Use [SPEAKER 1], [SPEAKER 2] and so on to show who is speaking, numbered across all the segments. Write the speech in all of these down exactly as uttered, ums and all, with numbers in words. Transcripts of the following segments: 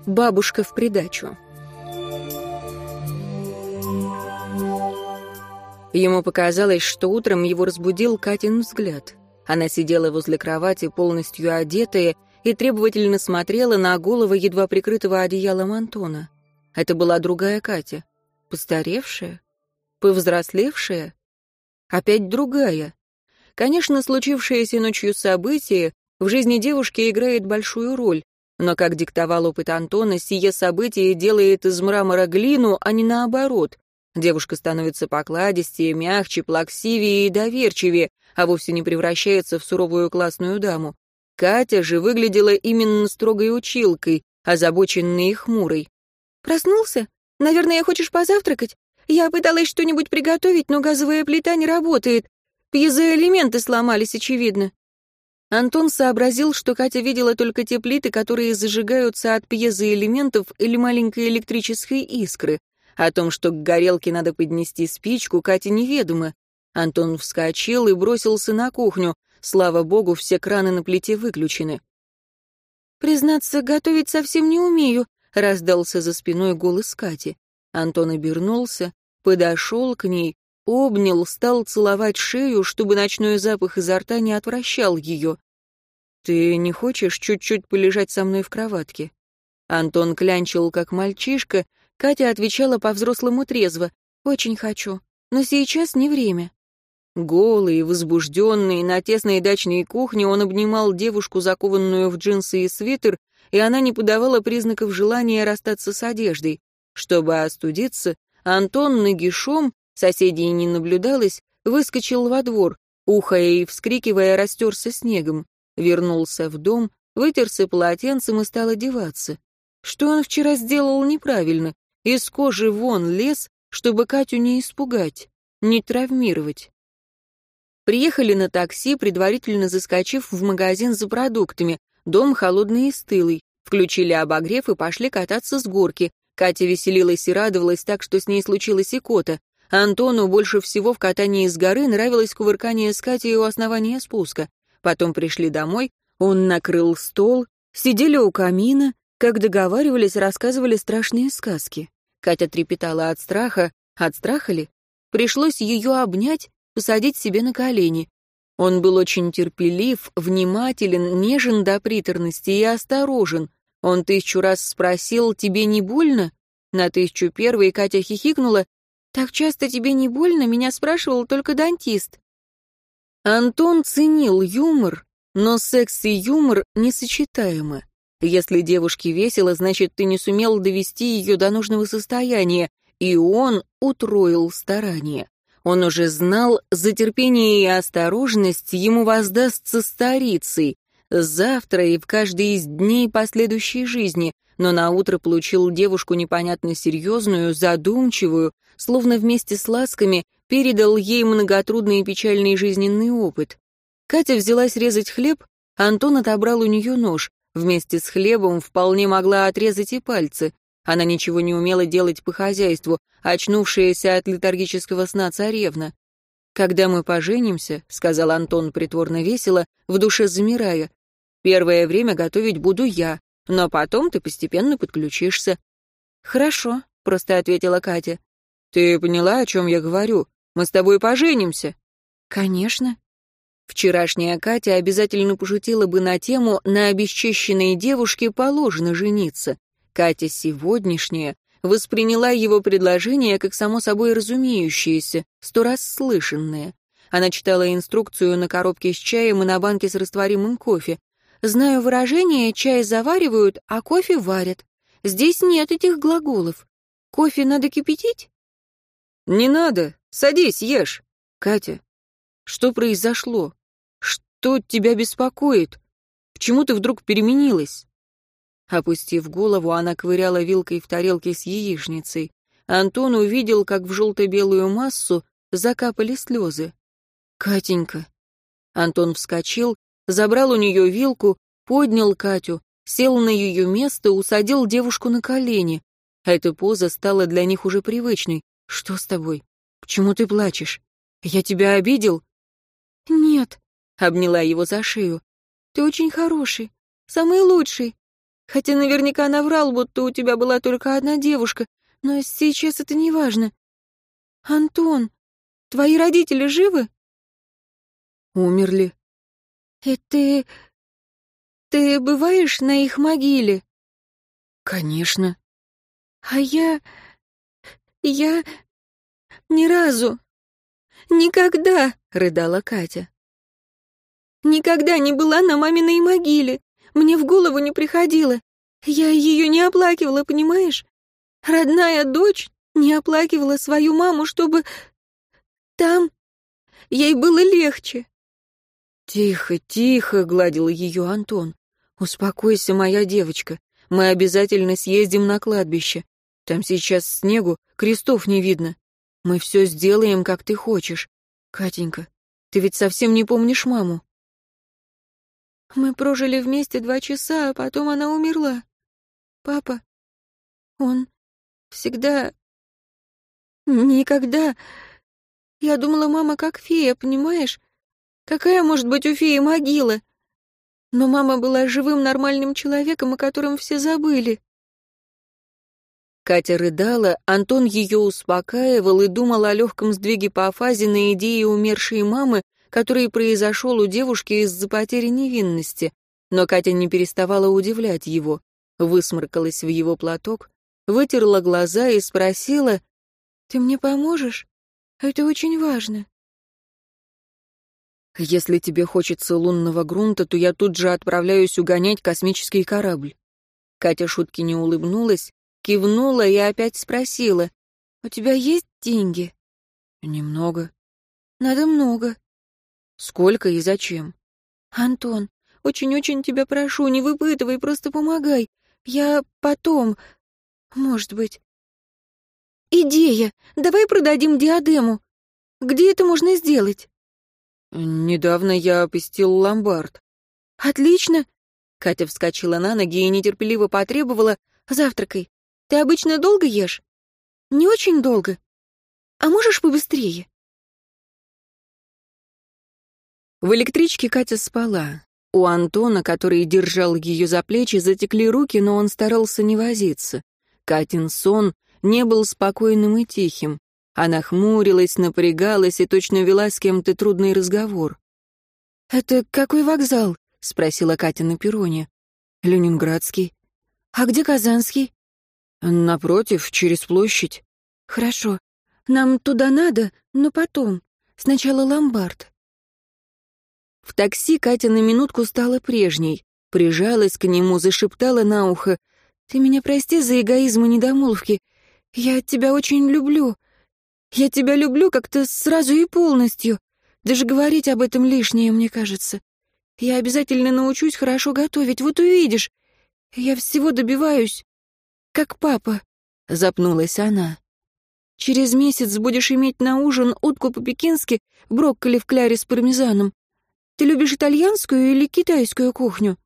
[SPEAKER 1] Бабушка в придачу. Ему показалось, что утром его разбудил Катин взгляд. Она сидела возле кровати, полностью одетая, и требовательно смотрела на голову едва прикрытого одеялом Антона. Это была другая Катя. Постаревшая? Повзрослевшая? Опять другая. Конечно, случившееся ночью событие в жизни девушки играет большую роль, но, как диктовал опыт Антона, сие событие делает из мрамора глину, а не наоборот. Девушка становится покладистее, мягче, плаксивее и доверчивее, а вовсе не превращается в суровую классную даму. Катя же выглядела именно строгой училкой, озабоченной и хмурой. «Проснулся? Наверное, хочешь позавтракать? Я пыталась что-нибудь приготовить, но газовая плита не работает. Пьезоэлементы сломались, очевидно». Антон сообразил, что Катя видела только те плиты, которые зажигаются от пьезоэлементов или маленькой электрической искры. О том, что к горелке надо поднести спичку, Кате неведомо. Антон вскочил и бросился на кухню. Слава богу, все краны на плите выключены. «Признаться, готовить совсем не умею», — раздался за спиной голос Кати. Антон обернулся, подошел к ней, обнял, стал целовать шею, чтобы ночной запах изо рта не отвращал ее. «Ты не хочешь чуть-чуть полежать со мной в кроватке?» Антон клянчил, как мальчишка. Катя отвечала по-взрослому трезво. «Очень хочу, но сейчас не время». Голый, возбужденный, на тесной дачной кухне он обнимал девушку, закованную в джинсы и свитер, и она не подавала признаков желания расстаться с одеждой. Чтобы остудиться, Антон нагишом, соседей не наблюдалось, выскочил во двор, ухая и вскрикивая, растерся снегом. Вернулся в дом, вытерся полотенцем и стал одеваться. Что он вчера сделал неправильно? Из кожи вон лез, чтобы Катю не испугать, не травмировать. Приехали на такси, предварительно заскочив в магазин за продуктами. Дом холодный и стылый. Включили обогрев и пошли кататься с горки. Катя веселилась и радовалась так, что с ней случилась икота. Антону больше всего в катании с горы нравилось кувыркание с Катей у основания спуска. Потом пришли домой, он накрыл стол, сидели у камина, как договаривались, рассказывали страшные сказки. Катя трепетала от страха. От страха ли? Пришлось ее обнять, посадить себе на колени. Он был очень терпелив, внимателен, нежен до приторности и осторожен. Он тысячу раз спросил: «Тебе не больно?» На тысячу первой Катя хихикнула: «Так часто тебе не больно? Меня спрашивал только дантист». Антон ценил юмор, но секс и юмор несочетаемы. Если девушке весело, значит, ты не сумел довести ее до нужного состояния, и он утроил старания. Он уже знал, за терпение и осторожность ему воздастся старицей, завтра и в каждый из дней последующей жизни, но наутро получил девушку непонятно серьезную, задумчивую, словно вместе с ласками передал ей многотрудный и печальный жизненный опыт. Катя взялась резать хлеб, Антон отобрал у нее нож. Вместе с хлебом вполне могла отрезать и пальцы. Она ничего не умела делать по хозяйству, очнувшаяся от летаргического сна царевна. «Когда мы поженимся», — сказал Антон притворно весело, в душе замирая, «первое время готовить буду я, но потом ты постепенно подключишься». «Хорошо», — просто ответила Катя. «Ты поняла, о чем я говорю? Мы с тобой поженимся». «Конечно». Вчерашняя Катя обязательно пошутила бы на тему «на обесчещенной девушке положено жениться». Катя сегодняшняя восприняла его предложение как само собой разумеющееся, сто раз слышанное. Она читала инструкцию на коробке с чаем и на банке с растворимым кофе. «Знаю выражение: чай заваривают, а кофе варят. Здесь нет этих глаголов. Кофе надо кипятить?» «Не надо. Садись, ешь». «Катя, что произошло? Что тебя беспокоит? Почему ты вдруг переменилась?» Опустив голову, она ковыряла вилкой в тарелке с яичницей. Антон увидел, как в желто-белую массу закапали слезы. «Катенька». Антон вскочил, забрал у нее вилку, поднял Катю, сел на ее место, усадил девушку на колени. Эта поза стала для них уже привычной. «Что с тобой? Почему ты плачешь? Я тебя обидел?» «Нет», — обняла его за шею. «Ты очень хороший, самый лучший. Хотя наверняка наврал, будто у тебя была только одна девушка, но сейчас это не важно. Антон, твои родители живы?
[SPEAKER 2] Умерли.
[SPEAKER 1] И ты... ты бываешь на их могиле?
[SPEAKER 2] Конечно.
[SPEAKER 1] А я... я... ни разу... никогда, рыдала Катя. Никогда не была на маминой могиле. Мне в голову не приходило. Я ее не оплакивала, понимаешь? Родная дочь не оплакивала свою маму, чтобы... там... ей было легче.
[SPEAKER 2] «Тихо, тихо», — гладил ее Антон. «Успокойся, моя девочка. Мы обязательно съездим на кладбище. Там сейчас снегу, крестов не видно. Мы все сделаем, как ты хочешь. Катенька, ты ведь совсем не помнишь маму?»
[SPEAKER 1] Мы прожили вместе два часа, а потом она умерла. Папа, он всегда... никогда... Я думала, мама как фея, понимаешь? Какая может быть у феи могила? Но мама была живым нормальным человеком, о котором все забыли.
[SPEAKER 2] Катя рыдала, Антон ее успокаивал и думал о легком сдвиге по фазе на идее умершей мамы, который произошел у девушки из-за потери невинности. Но Катя не переставала удивлять его, высморкалась в его платок, вытерла глаза и спросила:
[SPEAKER 1] «Ты мне поможешь? Это очень важно».
[SPEAKER 2] «Если тебе хочется лунного грунта, то я тут же отправляюсь угонять космический корабль». Катя шутки не улыбнулась, кивнула и опять спросила:
[SPEAKER 1] «У тебя есть деньги?»
[SPEAKER 2] «Немного».
[SPEAKER 1] «Надо много».
[SPEAKER 2] «Сколько и зачем?»
[SPEAKER 1] «Антон, очень-очень тебя прошу, не выпытывай, просто помогай. Я потом... может быть...» «Идея! Давай продадим диадему. Где это можно сделать?»
[SPEAKER 2] «Недавно я посетил ломбард».
[SPEAKER 1] «Отлично!» Катя вскочила на ноги и нетерпеливо потребовала: «Завтракай. Ты обычно долго ешь?» «Не очень долго. А можешь побыстрее?»
[SPEAKER 2] В электричке Катя спала. У Антона, который держал ее за плечи, затекли руки, но он старался не возиться. Катин сон не был спокойным и тихим. Она хмурилась, напрягалась и точно вела с кем-то трудный разговор.
[SPEAKER 1] «Это какой вокзал?» — спросила Катя на перроне.
[SPEAKER 2] «Ленинградский».
[SPEAKER 1] «А где Казанский?»
[SPEAKER 2] «Напротив, через площадь».
[SPEAKER 1] «Хорошо. Нам туда надо, но потом. Сначала ломбард».
[SPEAKER 2] В такси Катя на минутку стала прежней, прижалась к нему, зашептала на ухо:
[SPEAKER 1] «Ты меня прости за эгоизм и недомолвки. Я тебя очень люблю. Я тебя люблю как-то сразу и полностью. Даже говорить об этом лишнее, мне кажется. Я обязательно научусь хорошо готовить, вот увидишь. Я всего добиваюсь, как папа», — запнулась она. «Через месяц будешь иметь на ужин утку по-пекински, брокколи в кляре с пармезаном. Ты любишь итальянскую или китайскую кухню?»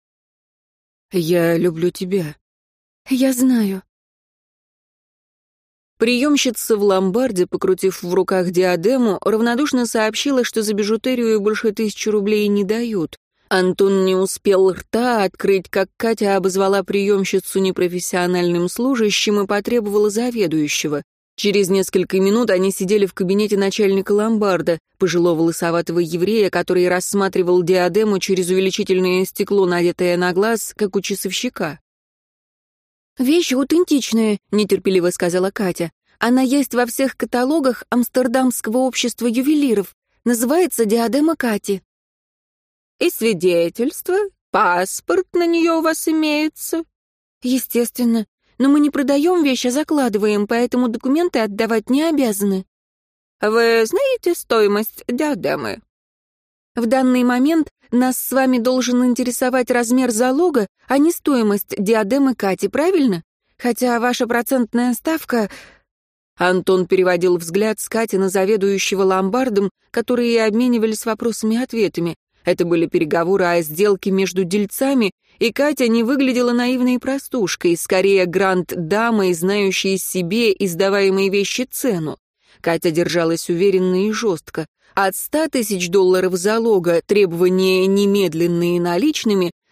[SPEAKER 2] «Я люблю тебя».
[SPEAKER 1] «Я знаю».
[SPEAKER 2] Приемщица в ломбарде, покрутив в руках диадему, равнодушно сообщила, что за бижутерию больше тысячи рублей не дают. Антон не успел рта открыть, как Катя обозвала приемщицу непрофессиональным служащим и потребовала заведующего. Через несколько минут они сидели в кабинете начальника ломбарда, пожилого лысоватого еврея, который рассматривал диадему через увеличительное стекло, надетое на глаз, как у часовщика.
[SPEAKER 1] «Вещь аутентичная», — нетерпеливо сказала Катя. «Она есть во всех каталогах Амстердамского общества ювелиров. Называется диадема Кати».
[SPEAKER 2] «И свидетельство? Паспорт на нее у вас имеется?»
[SPEAKER 1] «Естественно. Но мы не продаем вещь, а закладываем, поэтому документы отдавать не обязаны».
[SPEAKER 2] «Вы знаете стоимость диадемы?»
[SPEAKER 1] «В данный момент нас с вами должен интересовать размер залога, а не стоимость диадемы Кати, правильно? Хотя ваша процентная ставка...»
[SPEAKER 2] Антон переводил взгляд с Кати на заведующего ломбардом, которые обменивались вопросами-ответами. Это были переговоры о сделке между дельцами, и Катя не выглядела наивной простушкой, скорее гранд-дамой, знающей себе и сдаваемой вещи цену. Катя держалась уверенно и жестко. От ста тысяч долларов залога, требования немедленные наличными,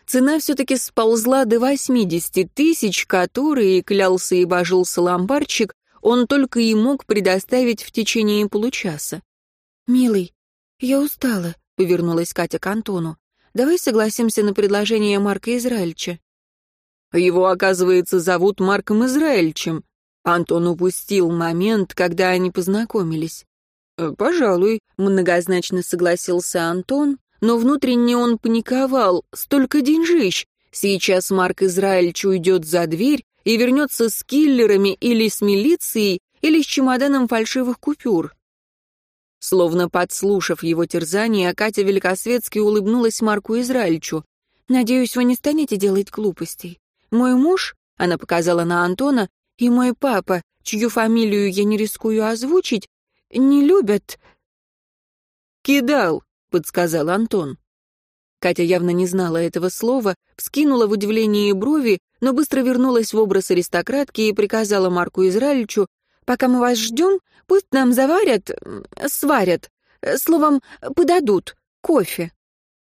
[SPEAKER 2] Цена все-таки сползла до восьмидесяти тысяч, которые, клялся и божился ломбардчик, он только и мог предоставить в течение получаса.
[SPEAKER 1] «Милый, я устала», — повернулась Катя к Антону. «Давай согласимся на предложение Марка Израильча».
[SPEAKER 2] Его, оказывается, зовут Марком Израильчем. Антон упустил момент, когда они познакомились. «Пожалуй», — многозначно согласился Антон, но внутренне он паниковал. Столько деньжищ! Сейчас Марк Израильч уйдет за дверь и вернется с киллерами или с милицией, или с чемоданом фальшивых купюр. Словно подслушав его терзание, Катя Великосветски улыбнулась Марку Израильчу.
[SPEAKER 1] «Надеюсь, вы не станете делать глупостей. Мой муж, — она показала на Антона, — и мой папа, чью фамилию я не рискую озвучить, не любят...»
[SPEAKER 2] «Кидал», — подсказал Антон. Катя явно не знала этого слова, вскинула в удивлении брови, но быстро вернулась в образ аристократки и приказала Марку Израильчу: «Пока мы вас ждем, пусть нам заварят, сварят, словом, подадут кофе».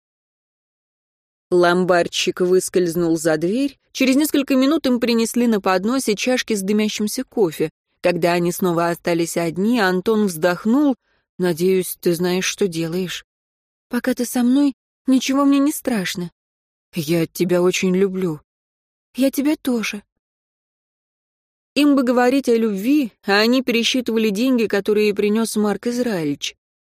[SPEAKER 2] Ломбардчик выскользнул за дверь. Через несколько минут им принесли на подносе чашки с дымящимся кофе. Когда они снова остались одни, Антон вздохнул. «Надеюсь, ты знаешь, что делаешь».
[SPEAKER 1] «Пока ты со мной, ничего мне не страшно».
[SPEAKER 2] «Я тебя очень люблю».
[SPEAKER 1] «Я тебя тоже».
[SPEAKER 2] Им бы говорить о любви, а они пересчитывали деньги, которые принес Марк Израильч.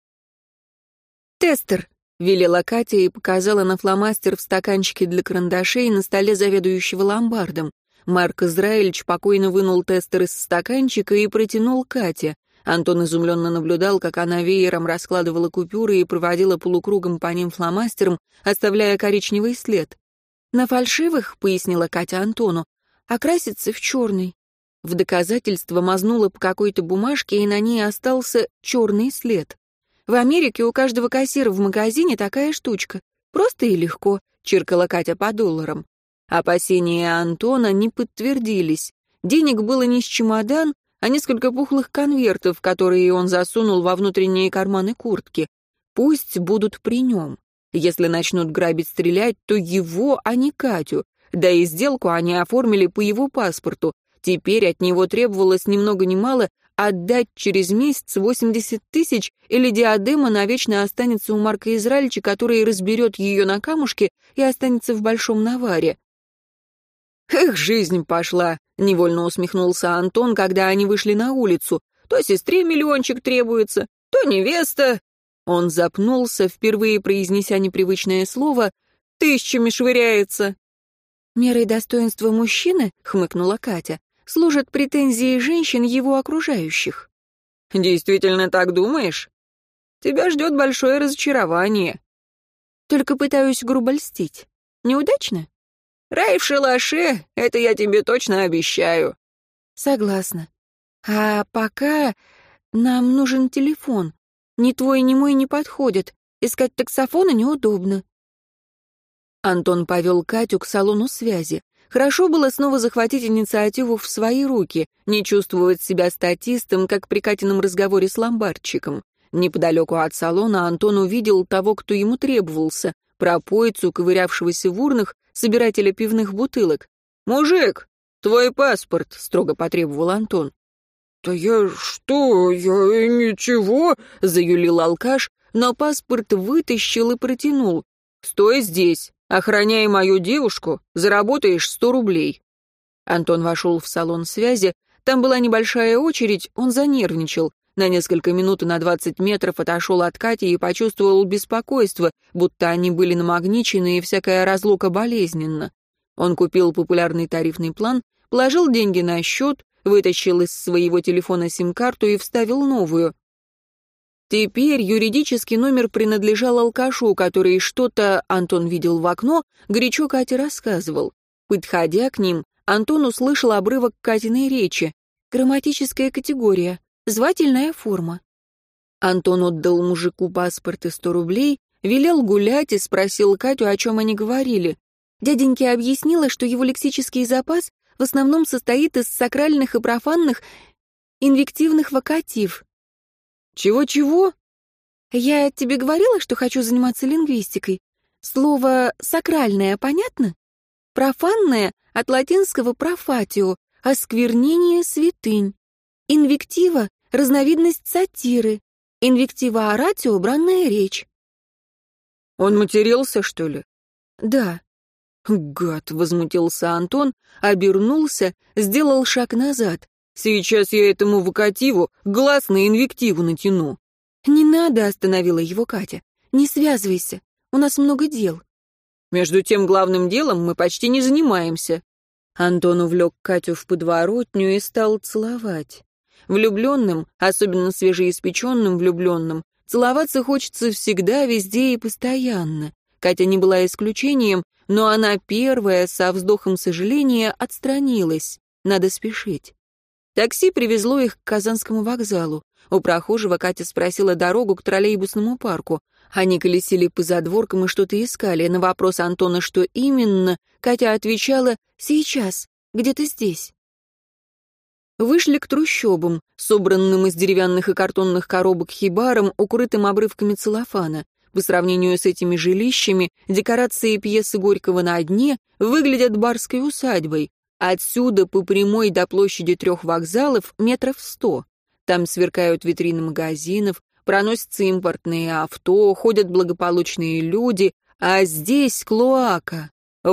[SPEAKER 2] «Тестер», — велела Катя и показала на фломастер в стаканчике для карандашей на столе заведующего ломбардом. Марк Израильч спокойно вынул тестер из стаканчика и протянул Кате. Антон изумленно наблюдал, как она веером раскладывала купюры и проводила полукругом по ним фломастером, оставляя коричневый след.
[SPEAKER 1] «На фальшивых, — пояснила Катя Антону, — окрасится в черный».
[SPEAKER 2] В доказательство мазнула по какой-то бумажке, и на ней остался черный след.
[SPEAKER 1] «В Америке у каждого кассира в магазине такая штучка. Просто и легко», — чиркала Катя по долларам.
[SPEAKER 2] Опасения Антона не подтвердились. Денег было не с чемодан, а несколько пухлых конвертов, которые он засунул во внутренние карманы куртки. Пусть будут при нем. Если начнут грабить, стрелять, то его, а не Катю. Да и сделку они оформили по его паспорту. Теперь от него требовалось ни много ни мало отдать через месяц восемьдесят тысяч, или диадема навечно останется у Марка Израильча, который разберет ее на камушке и останется в большом наваре. «Эх, жизнь пошла!» — невольно усмехнулся Антон, когда они вышли на улицу. «То сестре миллиончик требуется, то невеста...» Он запнулся, впервые произнеся непривычное слово, «тысячами швыряется».
[SPEAKER 1] «Мерой достоинства мужчины, — хмыкнула Катя, — служат претензии женщин его окружающих».
[SPEAKER 2] «Действительно так думаешь? Тебя ждет большое разочарование».
[SPEAKER 1] «Только пытаюсь грубо льстить. Неудачно?»
[SPEAKER 2] «Рай в шалаше, это я тебе точно обещаю».
[SPEAKER 1] «Согласна. А пока нам нужен телефон. Ни твой, ни мой не подходят. Искать таксофона неудобно».
[SPEAKER 2] Антон повел Катю к салону связи. Хорошо было снова захватить инициативу в свои руки, не чувствовать себя статистом, как при Катином разговоре с ломбардчиком. Неподалеку от салона Антон увидел того, кто ему требовался, пропойцу, ковырявшегося в урнах, собирателя пивных бутылок. «Мужик, твой паспорт», — строго потребовал Антон.
[SPEAKER 3] «Да я что, я ничего»,
[SPEAKER 2] — заюлил алкаш, но паспорт вытащил и протянул. «Стой здесь, охраняй мою девушку, заработаешь сто рублей». Антон вошел в салон связи, там была небольшая очередь, он занервничал. На несколько минут и на двадцать метров отошел от Кати и почувствовал беспокойство, будто они были намагничены и всякая разлука болезненна. Он купил популярный тарифный план, положил деньги на счет, вытащил из своего телефона сим-карту и вставил новую. Теперь юридический номер принадлежал алкашу, который что-то, Антон видел в окно, горячо Кате рассказывал. Подходя к ним, Антон услышал обрывок Катиной речи.
[SPEAKER 1] «Грамматическая категория. Звательная форма».
[SPEAKER 2] Антон отдал мужику паспорт и сто рублей, велел гулять и спросил Катю, о чем они говорили.
[SPEAKER 1] Дяденьке объяснила, что его лексический запас в основном состоит из сакральных и профанных инвективных вокатив.
[SPEAKER 2] «Чего-чего?»
[SPEAKER 1] «Я тебе говорила, что хочу заниматься лингвистикой.
[SPEAKER 2] Слово «сакральное» понятно? Профанное от латинского «профатио» — осквернение святынь. Инвектива — разновидность сатиры. Инвектива оратио — бранная речь.
[SPEAKER 1] Он матерился, что ли?
[SPEAKER 2] Да.
[SPEAKER 1] Гад, возмутился Антон, обернулся, сделал шаг назад. Сейчас я этому вокативу глаз на инвективу натяну.
[SPEAKER 2] Не надо, остановила его Катя. Не связывайся, у нас много дел.
[SPEAKER 1] Между тем главным делом мы почти не занимаемся. Антон увлек Катю в подворотню и стал целовать. Влюбленным, особенно свежеиспеченным влюбленным, целоваться хочется всегда, везде и постоянно. Катя не была исключением, но она первая, со вздохом сожаления, отстранилась. Надо спешить. Такси привезло их к Казанскому вокзалу. У прохожего Катя спросила дорогу к троллейбусному парку. Они колесили по задворкам и что-то искали. На вопрос Антона, что именно, Катя отвечала «сейчас, где-то здесь». Вышли к трущобам, собранным из деревянных и картонных коробок хибарам, укрытым обрывками целлофана. По сравнению с этими жилищами, декорации пьесы Горького «На дне» выглядят барской усадьбой. Отсюда по прямой до площади трех вокзалов метров сто. Там сверкают витрины магазинов, проносятся импортные авто, ходят благополучные люди, а здесь клоака,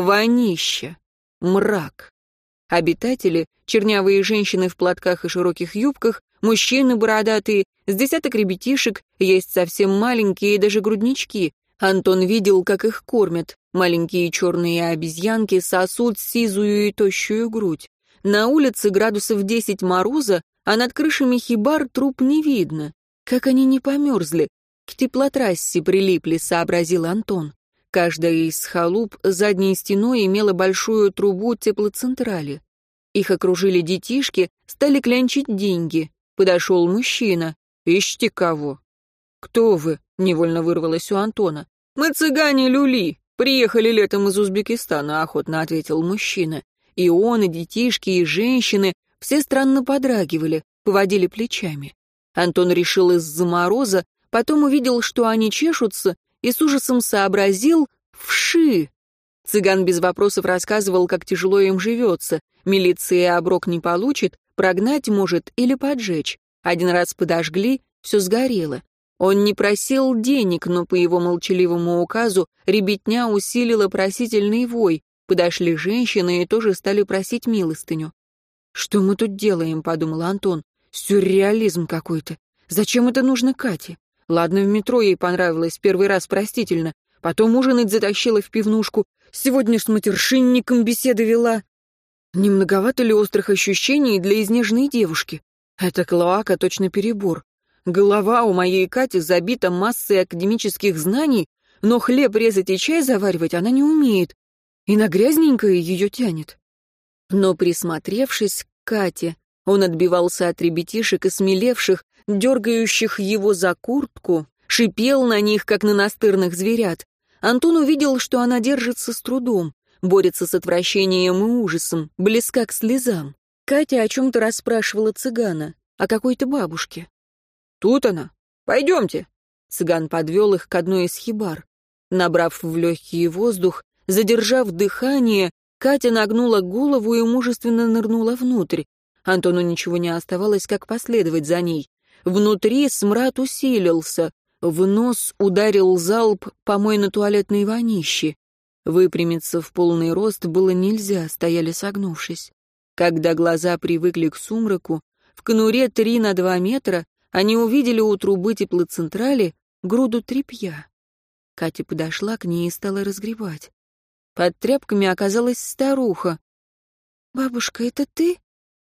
[SPEAKER 1] вонище, мрак. Обитатели — чернявые женщины в платках и широких юбках, мужчины бородатые, с десяток ребятишек, есть совсем маленькие даже груднички. Антон видел, как их кормят. Маленькие черные обезьянки сосут сизую и тощую грудь. На улице градусов десять мороза, а над крышами хибар труп не видно. Как они не померзли. К теплотрассе прилипли, сообразил Антон. Каждая из халуп задней стеной имела большую трубу теплоцентрали. Их окружили детишки, стали клянчить деньги. Подошел мужчина. «Ищите кого?» «Кто вы?» — невольно вырвалось у Антона. «Мы цыгане люли. Приехали летом из Узбекистана», — охотно ответил мужчина. И он, и детишки, и женщины все странно подрагивали, поводили плечами. Антон решил из-за мороза, потом увидел, что они чешутся, и с ужасом сообразил «вши». Цыган без вопросов рассказывал, как тяжело им живется. Милиция оброк не получит, прогнать может или поджечь. Один раз подожгли, все сгорело. Он не просил денег, но по его молчаливому указу ребятня усилила просительный вой. Подошли женщины и тоже стали просить милостыню. «Что мы тут делаем?» — подумал Антон. «Сюрреализм какой-то. Зачем это нужно Кате? Ладно, в метро ей понравилось, первый раз простительно. Потом ужинать затащила в пивнушку. Сегодня с матершинником беседы вела. Не многовато ли острых ощущений для изнеженной девушки? Это клоака точно перебор. Голова у моей Кати забита массой академических знаний, но хлеб резать и чай заваривать она не умеет. И на грязненькое ее тянет». Но, присмотревшись к Кате, он отбивался от ребятишек и смелевших, дергающих его за куртку, шипел на них, как на настырных зверят. Антон увидел, что она держится с трудом, борется с отвращением и ужасом, близка к слезам. Катя о чем-то расспрашивала цыгана, о какой-то бабушке. «Тут она. Пойдемте». Цыган подвел их к одной из хибар. Набрав в легкий воздух, задержав дыхание, Катя нагнула голову и мужественно нырнула внутрь. Антону ничего не оставалось, как последовать за ней. Внутри смрад усилился. В нос ударил залп помойно-туалетной вонищи. Выпрямиться в полный рост было нельзя, стояли согнувшись. Когда глаза привыкли к сумраку, в конуре три на два метра они увидели у трубы теплоцентрали груду тряпья. Катя подошла к ней и стала разгребать. Под тряпками оказалась старуха. «Бабушка, это ты?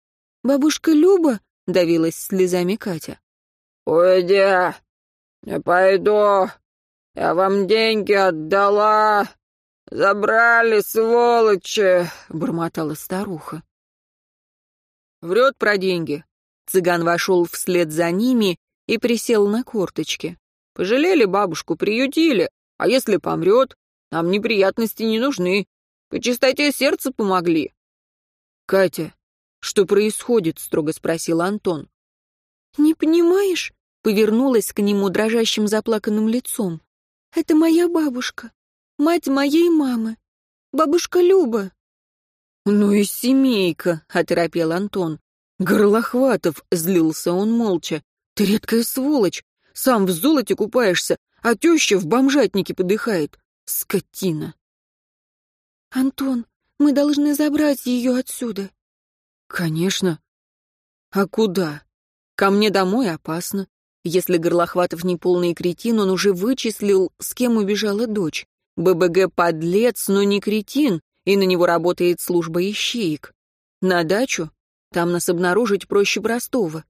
[SPEAKER 1] Бабушка Люба?» — давилась слезами Катя.
[SPEAKER 3] «Уйди, не пойду, я вам деньги отдала, забрали, сволочи!» — бормотала старуха.
[SPEAKER 1] «Врет про деньги». Цыган вошел вслед за ними и присел на корточки. «Пожалели бабушку, приютили, а если помрет, нам неприятности не нужны. По чистоте сердца помогли». «Катя, что происходит?» — строго спросил Антон.
[SPEAKER 2] «Не понимаешь?» — повернулась к нему дрожащим заплаканным лицом. «Это моя бабушка. Мать моей мамы. Бабушка Люба».
[SPEAKER 1] «Ну и семейка», — оторопел Антон. «Горлохватов», — злился он молча. «Ты редкая сволочь. Сам в золоте купаешься, а теща в бомжатнике подыхает. Скотина».
[SPEAKER 2] «Антон, мы должны забрать ее отсюда».
[SPEAKER 1] «Конечно. А куда? Ко мне домой опасно. Если Горлохватов не полный кретин, он уже вычислил, с кем убежала дочь. ББГ подлец, но не кретин, и на него работает служба ищеек. На дачу? Там нас обнаружить проще простого».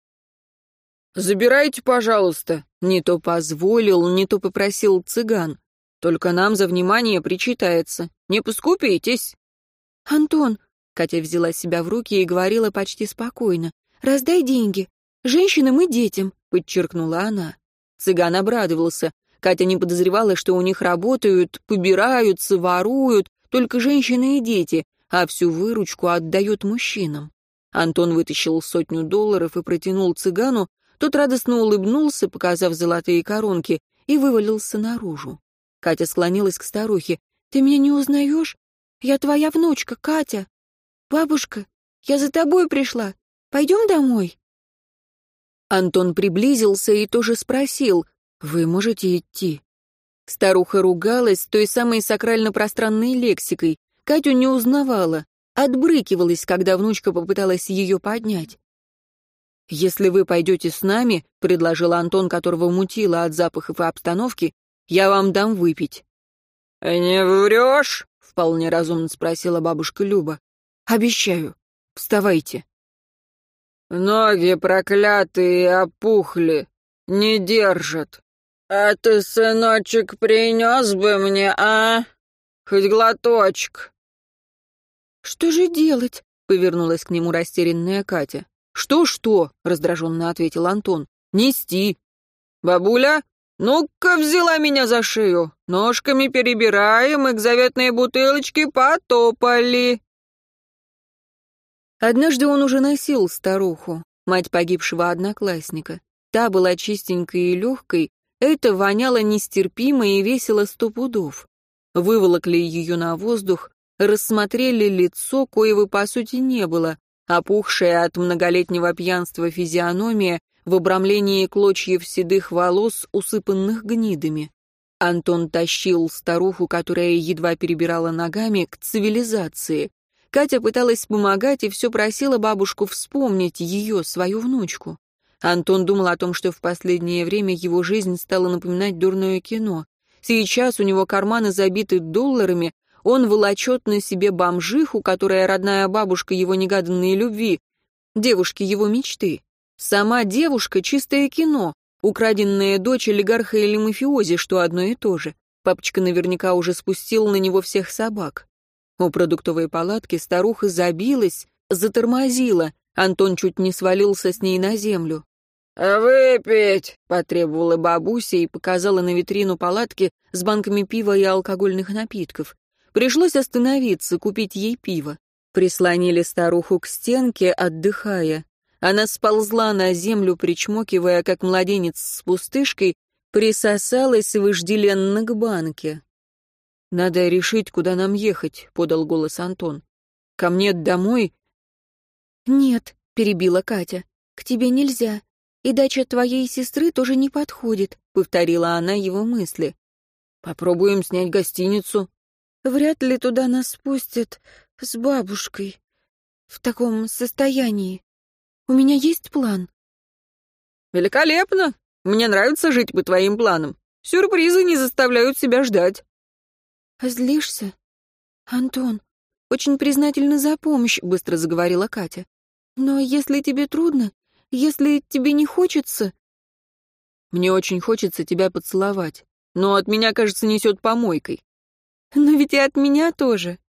[SPEAKER 1] «Забирайте, пожалуйста», — не то позволил, не то попросил цыган. «Только нам за внимание причитается. Не поскупитесь».
[SPEAKER 2] «Антон», — Катя взяла себя в руки и говорила почти спокойно, «раздай деньги. Женщинам и детям», — подчеркнула она.
[SPEAKER 1] Цыган обрадовался. Катя не подозревала, что у них работают, побираются, воруют, только женщины и дети, а всю выручку отдает мужчинам. Антон вытащил сотню долларов и протянул цыгану, тот радостно улыбнулся, показав золотые коронки, и вывалился наружу. Катя склонилась к старухе.
[SPEAKER 2] «Ты меня не узнаешь? Я твоя внучка, Катя. Бабушка, я за тобой пришла. Пойдем домой?»
[SPEAKER 1] Антон приблизился и тоже спросил: «Вы можете идти?» Старуха ругалась той самой сакрально-пространной лексикой. Катю не узнавала, отбрыкивалась, когда внучка попыталась ее поднять. «Если вы пойдете с нами», — предложил Антон, которого мутило от запахов и обстановки, «я вам дам выпить».
[SPEAKER 3] «Не врешь?»
[SPEAKER 1] — вполне разумно спросила бабушка Люба. «Обещаю. Вставайте».
[SPEAKER 3] «Ноги проклятые опухли, не держат. А ты, сыночек, принес бы мне, а? Хоть глоточек».
[SPEAKER 2] «Что же делать?» — повернулась к нему растерянная Катя.
[SPEAKER 1] «Что-что?» — раздраженно ответил Антон. «Нести».
[SPEAKER 3] «Бабуля, ну-ка взяла меня за шею. Ножками перебираем и к заветной бутылочке потопали».
[SPEAKER 1] Однажды он уже носил старуху, мать погибшего одноклассника. Та была чистенькой и легкой, это воняло нестерпимо и весело сто пудов. Выволокли ее на воздух, рассмотрели лицо, коего по сути не было, опухшая от многолетнего пьянства физиономия в обрамлении клочьев седых волос, усыпанных гнидами. Антон тащил старуху, которая едва перебирала ногами, к цивилизации. Катя пыталась помогать и все просила бабушку вспомнить ее, свою внучку. Антон думал о том, что в последнее время его жизнь стала напоминать дурное кино. Сейчас у него карманы забиты долларами, он волочет на себе бомжиху, которая родная бабушка его негаданной любви, девушки его мечты. Сама девушка — чистое кино, украденная дочь олигарха или мафиози, что одно и то же. Папочка наверняка уже спустил на него всех собак. У продуктовой палатки старуха забилась, затормозила. Антон чуть не свалился с ней на землю.
[SPEAKER 3] «Выпить!» —
[SPEAKER 1] потребовала бабуся и показала на витрину палатки с банками пива и алкогольных напитков. Пришлось остановиться, купить ей пиво. Прислонили старуху к стенке, отдыхая. Она сползла на землю, причмокивая, как младенец с пустышкой, присосалась вожделенно к банке. «Надо решить, куда нам ехать», — подал голос Антон. «Ко мне домой?»
[SPEAKER 2] «Нет», — перебила Катя, — «к тебе нельзя. И дача твоей сестры тоже не подходит», — повторила она его мысли.
[SPEAKER 1] «Попробуем снять гостиницу».
[SPEAKER 2] «Вряд ли туда нас спустят с бабушкой в таком состоянии. У меня есть план».
[SPEAKER 3] «Великолепно! Мне нравится жить по твоим планам. Сюрпризы не заставляют себя ждать».
[SPEAKER 2] «Злишься? Антон, очень признательна за помощь», — быстро заговорила Катя. «Но если тебе трудно, если тебе не хочется...»
[SPEAKER 1] «Мне очень хочется тебя поцеловать, но от меня, кажется, несет помойкой».
[SPEAKER 2] «Но ведь и от меня тоже».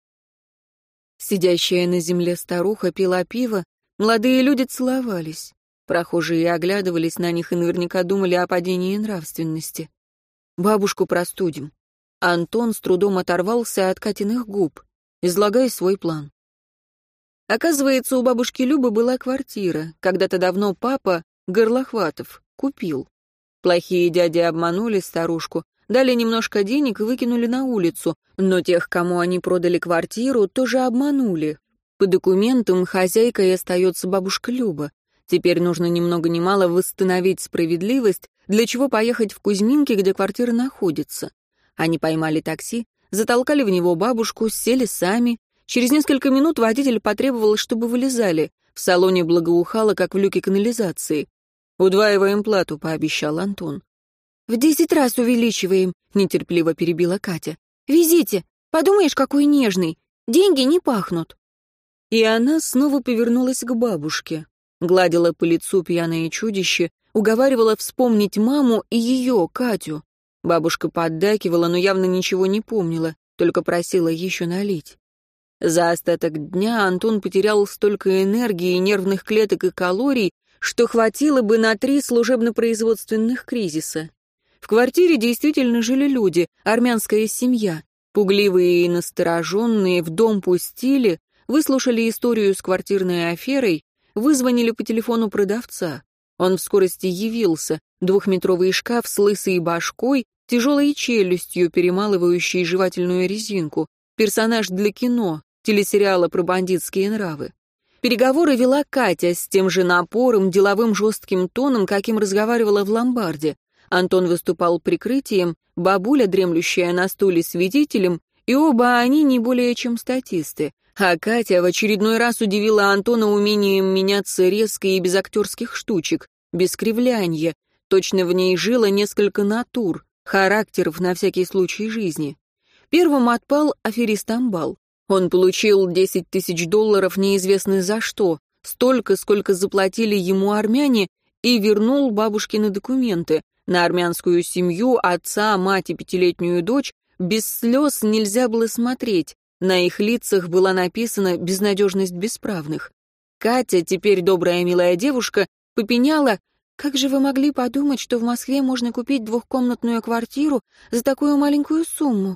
[SPEAKER 1] Сидящая на земле старуха пила пиво, молодые люди целовались. Прохожие оглядывались на них и наверняка думали о падении нравственности. «Бабушку простудим». Антон с трудом оторвался от Катиных губ. «Излагай свой план». Оказывается, у бабушки Любы была квартира. Когда-то давно папа, Горлохватов, купил. Плохие дяди обманули старушку,
[SPEAKER 2] дали немножко денег и выкинули на улицу, но тех, кому они продали квартиру, тоже обманули. По документам хозяйкой остается бабушка Люба. Теперь нужно ни много ни мало восстановить справедливость, для чего поехать в Кузьминки, где квартира находится. Они поймали такси, затолкали в него бабушку, сели сами. Через несколько минут водитель потребовал, чтобы вылезали. В салоне благоухало, как в люке канализации. «Удваиваем плату», — пообещал Антон.
[SPEAKER 1] «В десять раз увеличиваем», — нетерпеливо перебила Катя. «Везите. Подумаешь, какой нежный. Деньги не пахнут».
[SPEAKER 2] И она снова повернулась к бабушке. Гладила по лицу пьяное чудище, уговаривала вспомнить маму и ее, Катю. Бабушка поддакивала, но явно ничего не помнила, только просила еще налить. За остаток дня Антон потерял столько энергии, нервных клеток и калорий, что хватило бы на три служебно-производственных кризиса. В квартире действительно жили люди, армянская семья. Пугливые и настороженные в дом пустили, выслушали историю с квартирной аферой, вызвонили по телефону продавца. Он в скорости явился, двухметровый шкаф с лысой башкой, тяжелой челюстью, перемалывающей жевательную резинку, персонаж для кино, телесериала про бандитские нравы. Переговоры вела Катя с тем же напором, деловым жестким тоном, каким разговаривала в ломбарде. Антон выступал прикрытием, бабуля, дремлющая на стуле, свидетелем, и оба они не более чем статисты. А Катя в очередной раз удивила Антона умением меняться резко и без актерских штучек, без кривлянья. Точно в ней жило несколько натур, характеров на всякий случай жизни. Первым отпал аферист Амбал. Он получил десять тысяч долларов неизвестно за что, столько, сколько заплатили ему армяне, и вернул бабушкины документы. На армянскую семью, отца, мать и пятилетнюю дочь без слез нельзя было смотреть. На их лицах была написана безнадежность бесправных. Катя, теперь добрая милая девушка, попеняла: «Как же вы могли подумать, что в Москве можно купить двухкомнатную квартиру за такую маленькую сумму?»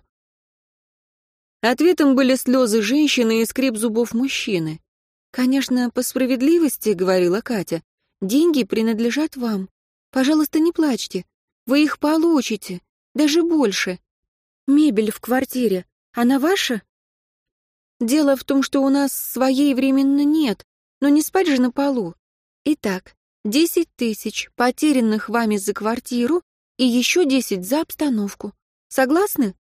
[SPEAKER 2] Ответом были слезы женщины и скрип зубов мужчины. «Конечно, по справедливости, — говорила Катя, — деньги принадлежат вам. Пожалуйста, не плачьте. Вы их получите, даже больше. Мебель в квартире, она ваша? Дело в том, что у нас своей временно нет, но не спать же на полу. Итак, десять тысяч, потерянных вами за квартиру, и еще десять за обстановку. Согласны?»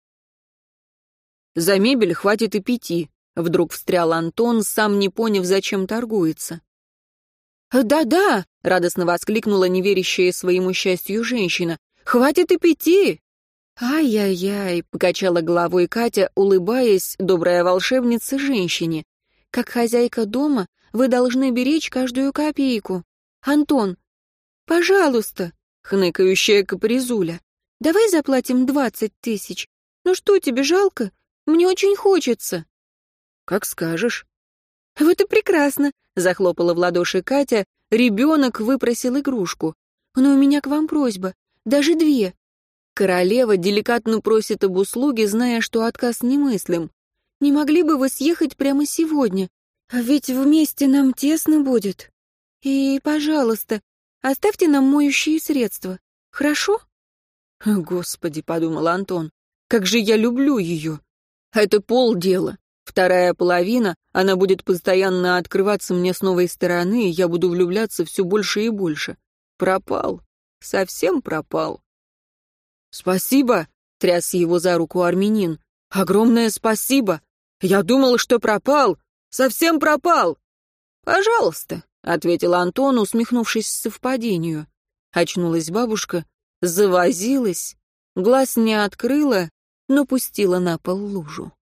[SPEAKER 2] «За мебель хватит и пяти», — вдруг встрял Антон, сам не поняв, зачем торгуется.
[SPEAKER 1] «Да-да», —
[SPEAKER 2] радостно воскликнула неверящая своему счастью женщина, — «хватит и пяти».
[SPEAKER 1] «Ай-яй-яй», —
[SPEAKER 2] покачала головой Катя, улыбаясь, добрая волшебница женщине.
[SPEAKER 1] «Как хозяйка дома вы должны беречь каждую копейку. Антон, пожалуйста», —
[SPEAKER 2] хныкающая капризуля,
[SPEAKER 1] — «давай заплатим двадцать тысяч. Ну что, тебе жалко? Мне очень хочется».
[SPEAKER 2] «Как скажешь».
[SPEAKER 1] «Вот и прекрасно», — захлопала в ладоши Катя. «Ребенок выпросил игрушку. Но у меня к вам просьба, даже две».
[SPEAKER 2] Королева деликатно просит об услуге, зная, что отказ немыслим.
[SPEAKER 1] «Не могли бы вы съехать прямо сегодня? А ведь вместе нам тесно будет. И, пожалуйста, оставьте нам моющие средства. Хорошо?»
[SPEAKER 2] «Господи», — подумал Антон, — «как же я люблю ее! Это полдела. Вторая половина, она будет постоянно открываться мне с новой стороны, и я буду влюбляться все больше и больше. Пропал. Совсем пропал». «Спасибо», — тряс его за руку армянин. «Огромное спасибо. Я думал, что пропал. Совсем пропал». «Пожалуйста», — ответил Антон, усмехнувшись совпадению. Очнулась бабушка, завозилась, глаз не открыла, но пустила на пол лужу.